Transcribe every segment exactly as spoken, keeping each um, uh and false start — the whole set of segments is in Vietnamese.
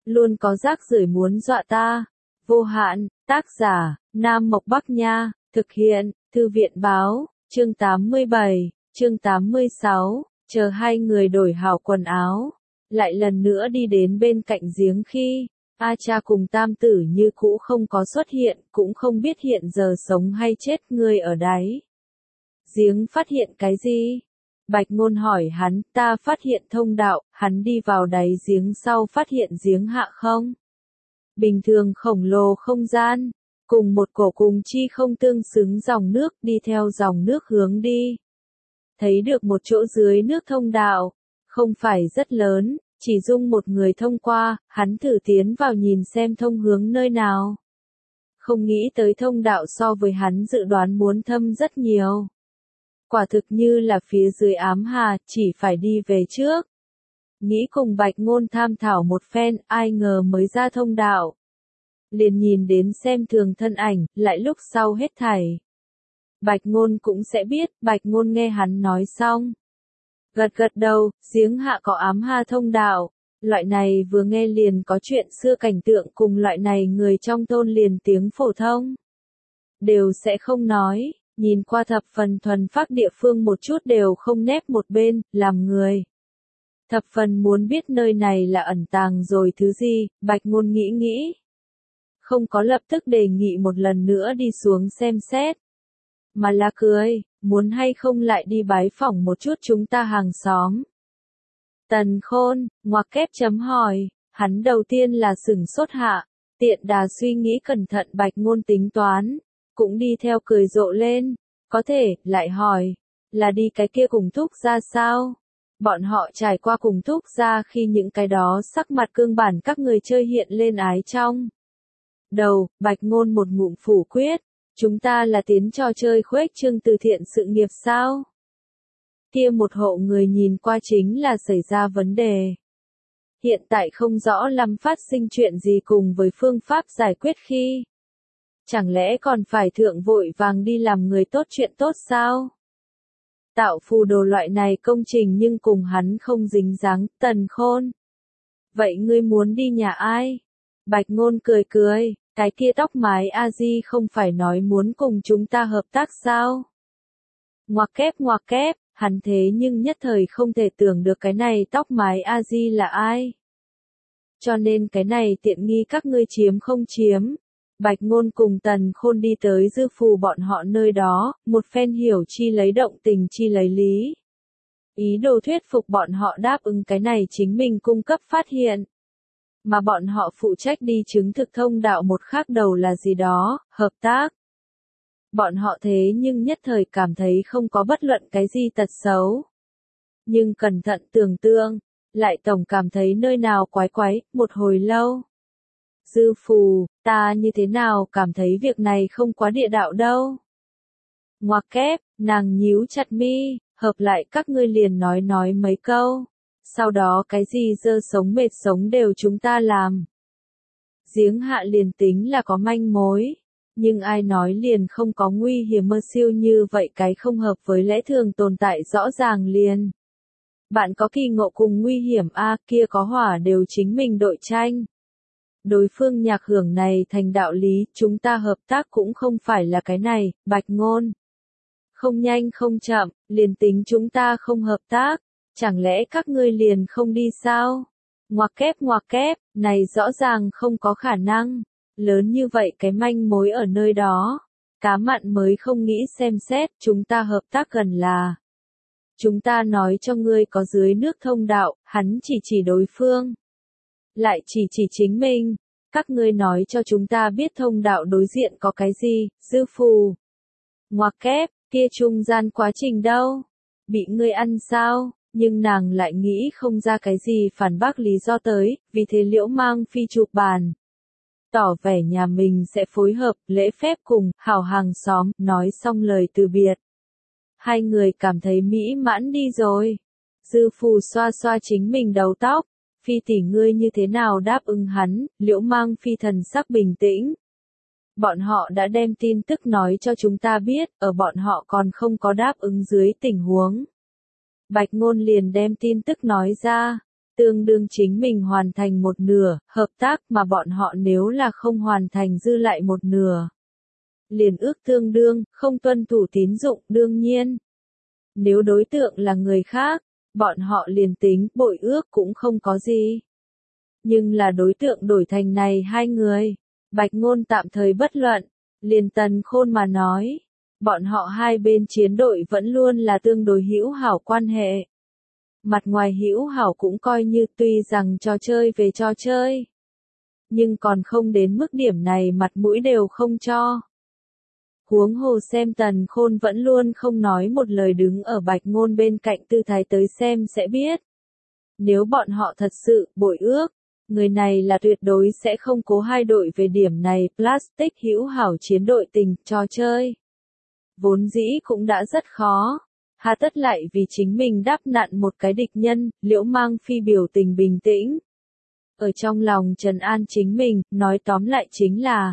luôn có rác rưởi muốn dọa ta. Vô hạn, tác giả, Nam Mộc Bắc Nha, thực hiện, Thư viện Báo, chương tám mươi bảy, chương tám mươi sáu, chờ hai người đổi hảo quần áo, lại lần nữa đi đến bên cạnh giếng khi, A Cha cùng tam tử như cũ không có xuất hiện, cũng không biết hiện giờ sống hay chết người ở đáy. Giếng phát hiện cái gì? Bạch Ngôn hỏi hắn, ta phát hiện thông đạo, hắn đi vào đáy giếng sau phát hiện giếng hạ không? Bình thường khổng lồ không gian, cùng một cổ cùng chi không tương xứng dòng nước đi theo dòng nước hướng đi. Thấy được một chỗ dưới nước thông đạo, không phải rất lớn, chỉ dung một người thông qua, hắn thử tiến vào nhìn xem thông hướng nơi nào. Không nghĩ tới thông đạo so với hắn dự đoán muốn thâm rất nhiều. Quả thực như là phía dưới ám hà, chỉ phải đi về trước. Nghĩ cùng Bạch Ngôn tham thảo một phen, ai ngờ mới ra thông đạo. Liền nhìn đến xem thường thân ảnh, lại lúc sau hết thảy. Bạch Ngôn cũng sẽ biết, Bạch Ngôn nghe hắn nói xong. Gật gật đầu, giếng hạ có ám hà thông đạo. Loại này vừa nghe liền có chuyện xưa cảnh tượng cùng loại này người trong thôn liền tiếng phổ thông. Đều sẽ không nói, nhìn qua thập phần thuần phác địa phương một chút đều không nép một bên, làm người. Thập phần muốn biết nơi này là ẩn tàng rồi thứ gì, Bạch Ngôn nghĩ nghĩ. Không có lập tức đề nghị một lần nữa đi xuống xem xét. Mà là cười, muốn hay không lại đi bái phỏng một chút chúng ta hàng xóm. Tần Khôn, ngoặc kép chấm hỏi, hắn đầu tiên là sửng sốt hạ, tiện đà suy nghĩ cẩn thận Bạch Ngôn tính toán, cũng đi theo cười rộ lên, có thể, lại hỏi, là đi cái kia cùng thúc ra sao? Bọn họ trải qua cùng thúc ra khi những cái đó sắc mặt cương bản các người chơi hiện lên ái trong. Đầu, Bạch Ngôn một ngụm phủ quyết, chúng ta là tiến trò chơi khuếch trương từ thiện sự nghiệp sao? Kia một hộ người nhìn qua chính là xảy ra vấn đề. Hiện tại không rõ lắm phát sinh chuyện gì cùng với phương pháp giải quyết khi. Chẳng lẽ còn phải thượng vội vàng đi làm người tốt chuyện tốt sao? Tạo phù đồ loại này công trình nhưng cùng hắn không dính dáng, Tần Khôn. Vậy ngươi muốn đi nhà ai? Bạch Ngôn cười cười, cái kia tóc mái A-di không phải nói muốn cùng chúng ta hợp tác sao? Ngoặc kép ngoặc kép, hắn thế nhưng nhất thời không thể tưởng được cái này tóc mái A-di là ai. Cho nên cái này tiện nghi các ngươi chiếm không chiếm. Bạch Ngôn cùng Tần Khôn đi tới dư phù bọn họ nơi đó, một phen hiểu chi lấy động tình chi lấy lý. Ý đồ thuyết phục bọn họ đáp ứng cái này chính mình cung cấp phát hiện. Mà bọn họ phụ trách đi chứng thực thông đạo một khác đầu là gì đó, hợp tác. Bọn họ thế nhưng nhất thời cảm thấy không có bất luận cái gì tật xấu. Nhưng cẩn thận tưởng tượng, lại tổng cảm thấy nơi nào quái quái, một hồi lâu. Dư phù, ta như thế nào cảm thấy việc này không quá địa đạo đâu. Ngoặc kép, nàng nhíu chặt mi, hợp lại các ngươi liền nói nói mấy câu. Sau đó cái gì dơ sống mệt sống đều chúng ta làm. Giếng hạ liền tính là có manh mối. Nhưng ai nói liền không có nguy hiểm mơ siêu như vậy cái không hợp với lẽ thường tồn tại rõ ràng liền. Bạn có kỳ ngộ cùng nguy hiểm a kia có hỏa đều chính mình đội tranh. Đối phương nhạc hưởng này thành đạo lý, chúng ta hợp tác cũng không phải là cái này, Bạch Ngôn. Không nhanh không chậm, liền tính chúng ta không hợp tác, chẳng lẽ các ngươi liền không đi sao? Ngoặc kép ngoặc kép, này rõ ràng không có khả năng. Lớn như vậy cái manh mối ở nơi đó. Cá mặn mới không nghĩ xem xét, chúng ta hợp tác gần là. Chúng ta nói cho ngươi có dưới nước thông đạo, hắn chỉ chỉ đối phương. Lại chỉ chỉ chính mình, các ngươi nói cho chúng ta biết thông đạo đối diện có cái gì, dư phù. Ngoặc kép, kia trung gian quá trình đâu? Bị ngươi ăn sao? Nhưng nàng lại nghĩ không ra cái gì phản bác lý do tới, vì thế Liễu Mang Phi chụp bàn. Tỏ vẻ nhà mình sẽ phối hợp, lễ phép cùng, hảo hàng xóm, nói xong lời từ biệt. Hai người cảm thấy mỹ mãn đi rồi. Dư phù xoa xoa chính mình đầu tóc. Phi tỷ ngươi như thế nào đáp ứng hắn, Liễu Mang Phi thần sắc bình tĩnh. Bọn họ đã đem tin tức nói cho chúng ta biết, ở bọn họ còn không có đáp ứng dưới tình huống. Bạch Ngôn liền đem tin tức nói ra. tương đương chính mình hoàn thành một nửa, hợp tác mà bọn họ nếu là không hoàn thành dư lại một nửa. Liền ước tương đương, không tuân thủ tín dụng, đương nhiên. Nếu đối tượng là người khác, bọn họ liền tính, bội ước cũng không có gì. Nhưng là đối tượng đổi thành này hai người. Bạch Ngôn tạm thời bất luận, liền Tần Khôn mà nói. Bọn họ hai bên chiến đội vẫn luôn là tương đối hữu hảo quan hệ. Mặt ngoài hữu hảo cũng coi như tuy rằng trò chơi về trò chơi. Nhưng còn không đến mức điểm này mặt mũi đều không cho. Huống hồ xem Tần Khôn vẫn luôn không nói một lời đứng ở Bạch Ngôn bên cạnh tư thái tới xem sẽ biết. Nếu bọn họ thật sự bội ước, người này là tuyệt đối sẽ không cố hai đội về điểm này. Plastic hữu hảo chiến đội tình, trò chơi. Vốn dĩ cũng đã rất khó. Hà tất lại vì chính mình đáp nạn một cái địch nhân, Liễu Mang Phi biểu tình bình tĩnh. Ở trong lòng trấn an chính mình, nói tóm lại chính là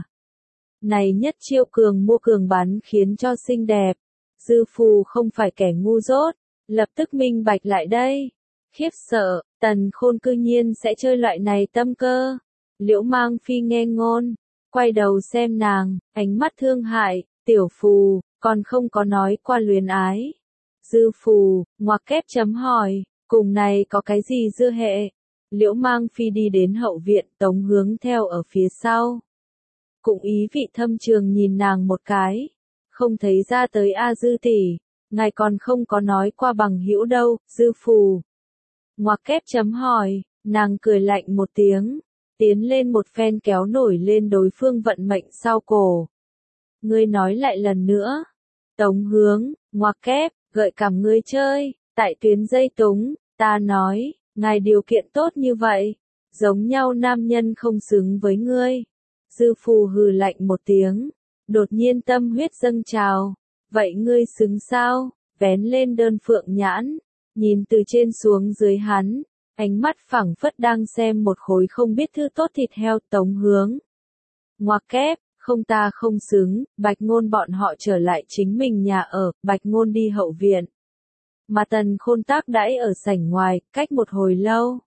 này nhất chiêu cường mua cường bán khiến cho xinh đẹp. Dư Phù không phải kẻ ngu dốt, lập tức minh bạch lại đây. Khiếp sợ, Tần Khôn cư nhiên sẽ chơi loại này tâm cơ. Liễu Mang Phi nghe ngôn, quay đầu xem nàng, ánh mắt thương hại, tiểu Phù, còn không có nói qua luyến ái. Dư Phù, ngoặc kép chấm hỏi, cùng này có cái gì dư hệ? Liễu Mang Phi đi đến hậu viện, Tống Hướng theo ở phía sau. Cũng ý vị thâm trường nhìn nàng một cái. Không thấy ra tới A Dư tỷ, ngài còn không có nói qua bằng hữu đâu, Dư Phù. Ngoặc kép chấm hỏi, nàng cười lạnh một tiếng, tiến lên một phen kéo nổi lên đối phương vận mệnh sau cổ. Ngươi nói lại lần nữa. Tống Hướng, ngoặc kép, gợi cảm ngươi chơi, tại tuyến dây túng, ta nói, ngài điều kiện tốt như vậy, giống nhau nam nhân không xứng với ngươi. Dư Phù hừ lạnh một tiếng, đột nhiên tâm huyết dâng trào, vậy ngươi xứng sao? Vén lên đơn phượng nhãn, nhìn từ trên xuống dưới hắn, ánh mắt phẳng phất đang xem một khối không biết thư tốt thịt heo. Tống Hướng, ngoặc kép, không ta không xứng. Bạch Ngôn bọn họ trở lại chính mình nhà ở, Bạch Ngôn đi hậu viện. Mà Tần Khôn tác đãi ở sảnh ngoài, cách một hồi lâu.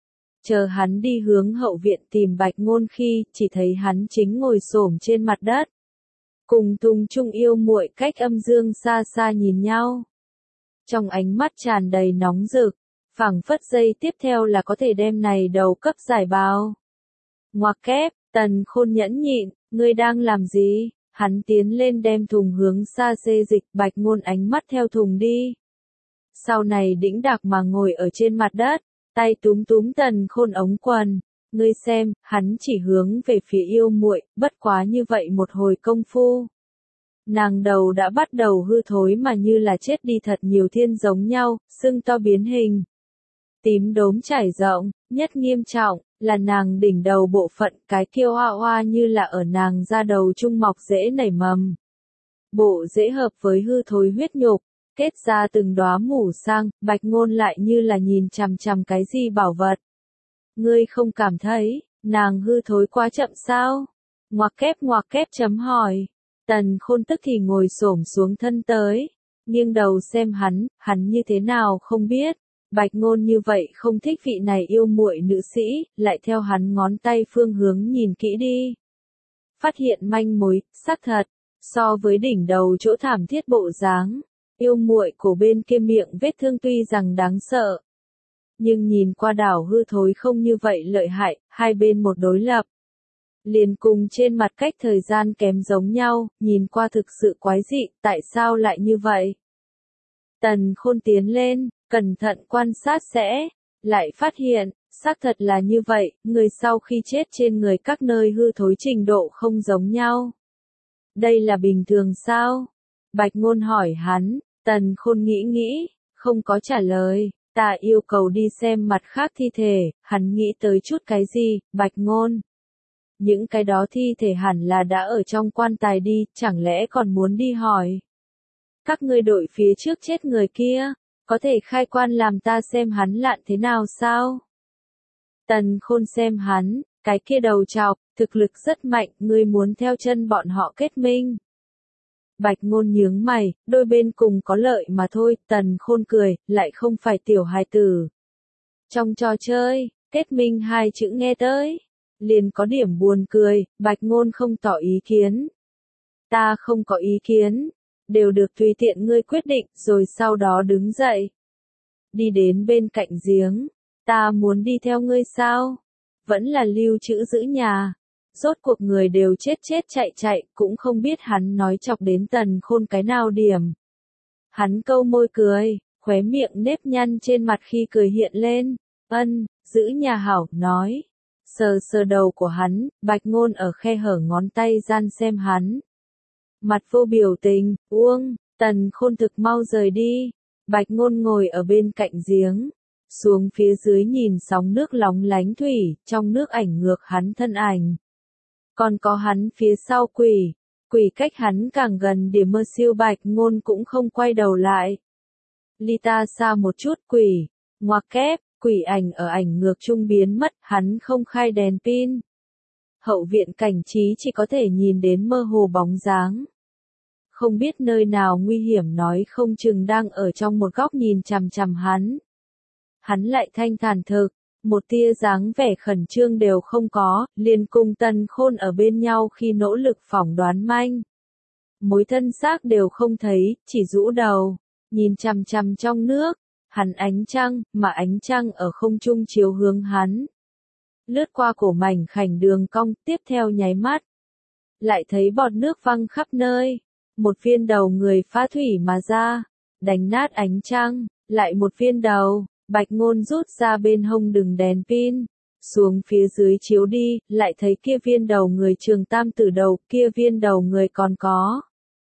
Chờ hắn đi hướng hậu viện tìm Bạch Ngôn khi, chỉ thấy hắn chính ngồi xổm trên mặt đất. Cùng Tùng Trung yêu muội cách âm dương xa xa nhìn nhau. Trong ánh mắt tràn đầy nóng rực, phảng phất giây tiếp theo là có thể đem này đầu cấp giải bao. Ngoặc kép, Tần Khôn nhẫn nhịn, ngươi đang làm gì? Hắn tiến lên đem thùng hướng xa xê dịch. Bạch Ngôn ánh mắt theo thùng đi. Sau này đĩnh đạc mà ngồi ở trên mặt đất, tay túm túm Tần Khôn ống quần. Ngươi xem, hắn chỉ hướng về phía yêu muội, bất quá như vậy một hồi công phu. Nàng đầu đã bắt đầu hư thối mà như là chết đi thật nhiều thiên giống nhau, sưng to biến hình. Tím đốm trải rộng, nhất nghiêm trọng, là nàng đỉnh đầu bộ phận, cái kia hoa hoa như là ở nàng da đầu trung mọc rễ nảy mầm. Bộ rễ hợp với hư thối huyết nhục, kết ra từng đóa mủ sang. Bạch Ngôn lại như là nhìn chằm chằm cái gì bảo vật. Ngươi không cảm thấy, nàng hư thối quá chậm sao? Ngoặc kép ngoặc kép chấm hỏi. Tần Khôn tức thì ngồi xổm xuống thân tới, nghiêng đầu xem hắn, hắn như thế nào không biết. Bạch Ngôn như vậy không thích vị này yêu muội nữ sĩ, lại theo hắn ngón tay phương hướng nhìn kỹ đi. Phát hiện manh mối, xác thật, so với đỉnh đầu chỗ thảm thiết bộ dáng, yêu muội cổ bên kia miệng vết thương tuy rằng đáng sợ, nhưng nhìn qua đảo hư thối không như vậy lợi hại, hai bên một đối lập. Liền cùng trên mặt cách thời gian kém giống nhau, nhìn qua thực sự quái dị, tại sao lại như vậy? Tần Khôn tiến lên, cẩn thận quan sát sẽ, lại phát hiện, xác thật là như vậy, người sau khi chết trên người các nơi hư thối trình độ không giống nhau. Đây là bình thường sao? Bạch Ngôn hỏi hắn. Tần Khôn nghĩ nghĩ, không có trả lời. Ta yêu cầu đi xem mặt khác thi thể. Hắn nghĩ tới chút cái gì? Bạch Ngôn, những cái đó thi thể hẳn là đã ở trong quan tài đi, chẳng lẽ còn muốn đi hỏi? Các ngươi đội phía trước chết người kia, có thể khai quan làm ta xem hắn lạn thế nào sao? Tần Khôn xem hắn, cái kia đầu trọc, thực lực rất mạnh, ngươi muốn theo chân bọn họ kết minh. Bạch Ngôn nhướng mày, đôi bên cùng có lợi mà thôi. Tần Khôn cười, lại không phải tiểu hài tử. Trong trò chơi, kết minh hai chữ nghe tới, liền có điểm buồn cười, Bạch Ngôn không tỏ ý kiến. Ta không có ý kiến, đều được tùy tiện ngươi quyết định, rồi sau đó đứng dậy. Đi đến bên cạnh giếng, ta muốn đi theo ngươi sao? Vẫn là lưu trữ giữ nhà. Rốt cuộc người đều chết chết chạy chạy, cũng không biết hắn nói chọc đến Tần Khôn cái nào điểm. Hắn câu môi cười, khóe miệng nếp nhăn trên mặt khi cười hiện lên, ân, giữ nhà hảo, nói. Sờ sờ đầu của hắn, Bạch Ngôn ở khe hở ngón tay gian xem hắn. Mặt vô biểu tình, uông, Tần Khôn thực mau rời đi. Bạch Ngôn ngồi ở bên cạnh giếng, xuống phía dưới nhìn sóng nước lóng lánh thủy, trong nước ảnh ngược hắn thân ảnh. Còn có hắn phía sau quỷ, quỷ cách hắn càng gần điểm mơ siêu Bạch Ngôn cũng không quay đầu lại. Ly ta xa một chút quỷ, ngoặc kép, quỷ ảnh ở ảnh ngược trung biến mất, hắn không khai đèn pin. Hậu viện cảnh trí chỉ có thể nhìn đến mơ hồ bóng dáng. Không biết nơi nào nguy hiểm nói không chừng đang ở trong một góc nhìn chằm chằm hắn. Hắn lại thanh thản thực, một tia dáng vẻ khẩn trương đều không có, liền cùng Tần Khôn ở bên nhau khi nỗ lực phỏng đoán manh. Mối thân xác đều không thấy, chỉ rũ đầu, nhìn chằm chằm trong nước, hắn ánh trăng, mà ánh trăng ở không trung chiếu hướng hắn. Lướt qua cổ mảnh khảnh đường cong, tiếp theo nháy mắt. Lại thấy bọt nước văng khắp nơi, một viên đầu người phá thủy mà ra, đánh nát ánh trăng, lại một viên đầu. Bạch Ngôn rút ra bên hông đường đèn pin, xuống phía dưới chiếu đi, lại thấy kia viên đầu người Trường Tam Tử đầu, kia viên đầu người còn có.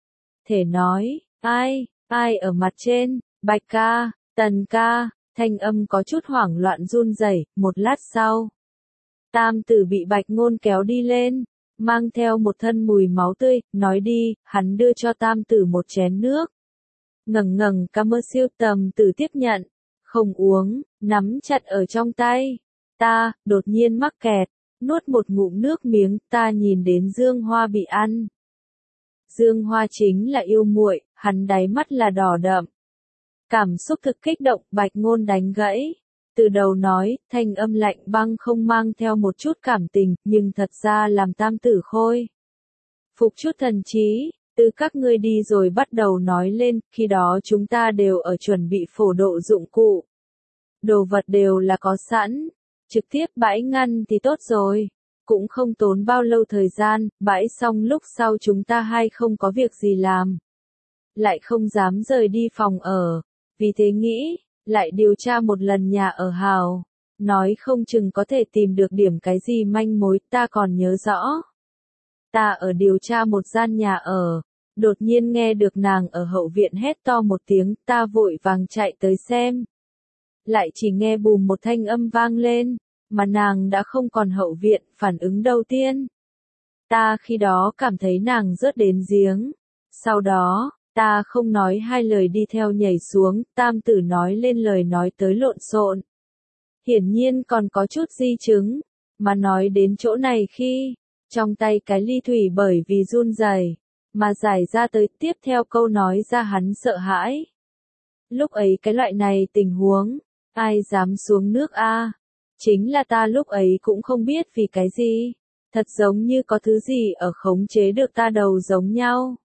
Thể nói, ai, ai ở mặt trên, Bạch ca, Tần ca, thanh âm có chút hoảng loạn run rẩy, một lát sau. Tam Tử bị Bạch Ngôn kéo đi lên, mang theo một thân mùi máu tươi, nói đi, hắn đưa cho Tam Tử một chén nước. Ngẩng ngẩng cảm ơn siêu Tầm Tử tiếp nhận. Không uống, nắm chặt ở trong tay. Ta, đột nhiên mắc kẹt, nuốt một ngụm nước miếng, ta nhìn đến Dương Hoa bị ăn. Dương Hoa chính là yêu muội, hắn đáy mắt là đỏ đậm. Cảm xúc thực kích động, Bạch Ngôn đánh gãy. Từ đầu nói, thanh âm lạnh băng không mang theo một chút cảm tình, nhưng thật ra làm Tam Tử khôi phục chút thần trí. Từ các ngươi đi rồi bắt đầu nói lên, khi đó chúng ta đều ở chuẩn bị phổ độ dụng cụ. Đồ vật đều là có sẵn, trực tiếp bãi ngăn thì tốt rồi. Cũng không tốn bao lâu thời gian, bãi xong lúc sau chúng ta hay không có việc gì làm. Lại không dám rời đi phòng ở, vì thế nghĩ, lại điều tra một lần nhà ở hào. Nói không chừng có thể tìm được điểm cái gì manh mối, ta còn nhớ rõ. Ta ở điều tra một gian nhà ở, đột nhiên nghe được nàng ở hậu viện hét to một tiếng, ta vội vàng chạy tới xem. Lại chỉ nghe bùm một thanh âm vang lên, mà nàng đã không còn hậu viện, phản ứng đầu tiên. Ta khi đó cảm thấy nàng rớt đến giếng. Sau đó, ta không nói hai lời đi theo nhảy xuống, Tam Tử nói lên lời nói tới lộn xộn. Hiển nhiên còn có chút di chứng, mà nói đến chỗ này khi, trong tay cái ly thủy bởi vì run rẩy mà giải ra tới, tiếp theo câu nói ra hắn sợ hãi. Lúc ấy cái loại này tình huống, ai dám xuống nước a? Chính là ta lúc ấy cũng không biết vì cái gì, thật giống như có thứ gì ở khống chế được ta đầu giống nhau.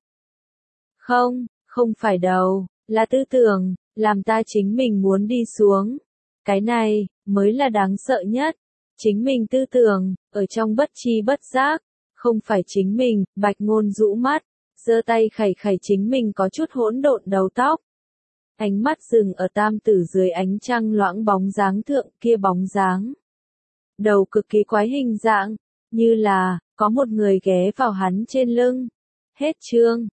Không, không phải đầu, là tư tưởng, làm ta chính mình muốn đi xuống. Cái này, mới là đáng sợ nhất. Chính mình tư tưởng, ở trong bất tri bất giác, không phải chính mình, Bạch Ngôn rũ mắt, giơ tay khẩy khẩy chính mình có chút hỗn độn đầu tóc. Ánh mắt dừng ở Tam Tử dưới ánh trăng loãng bóng dáng thượng, kia bóng dáng. Đầu cực kỳ quái hình dạng, như là, có một người ghé vào hắn trên lưng. Hết chương.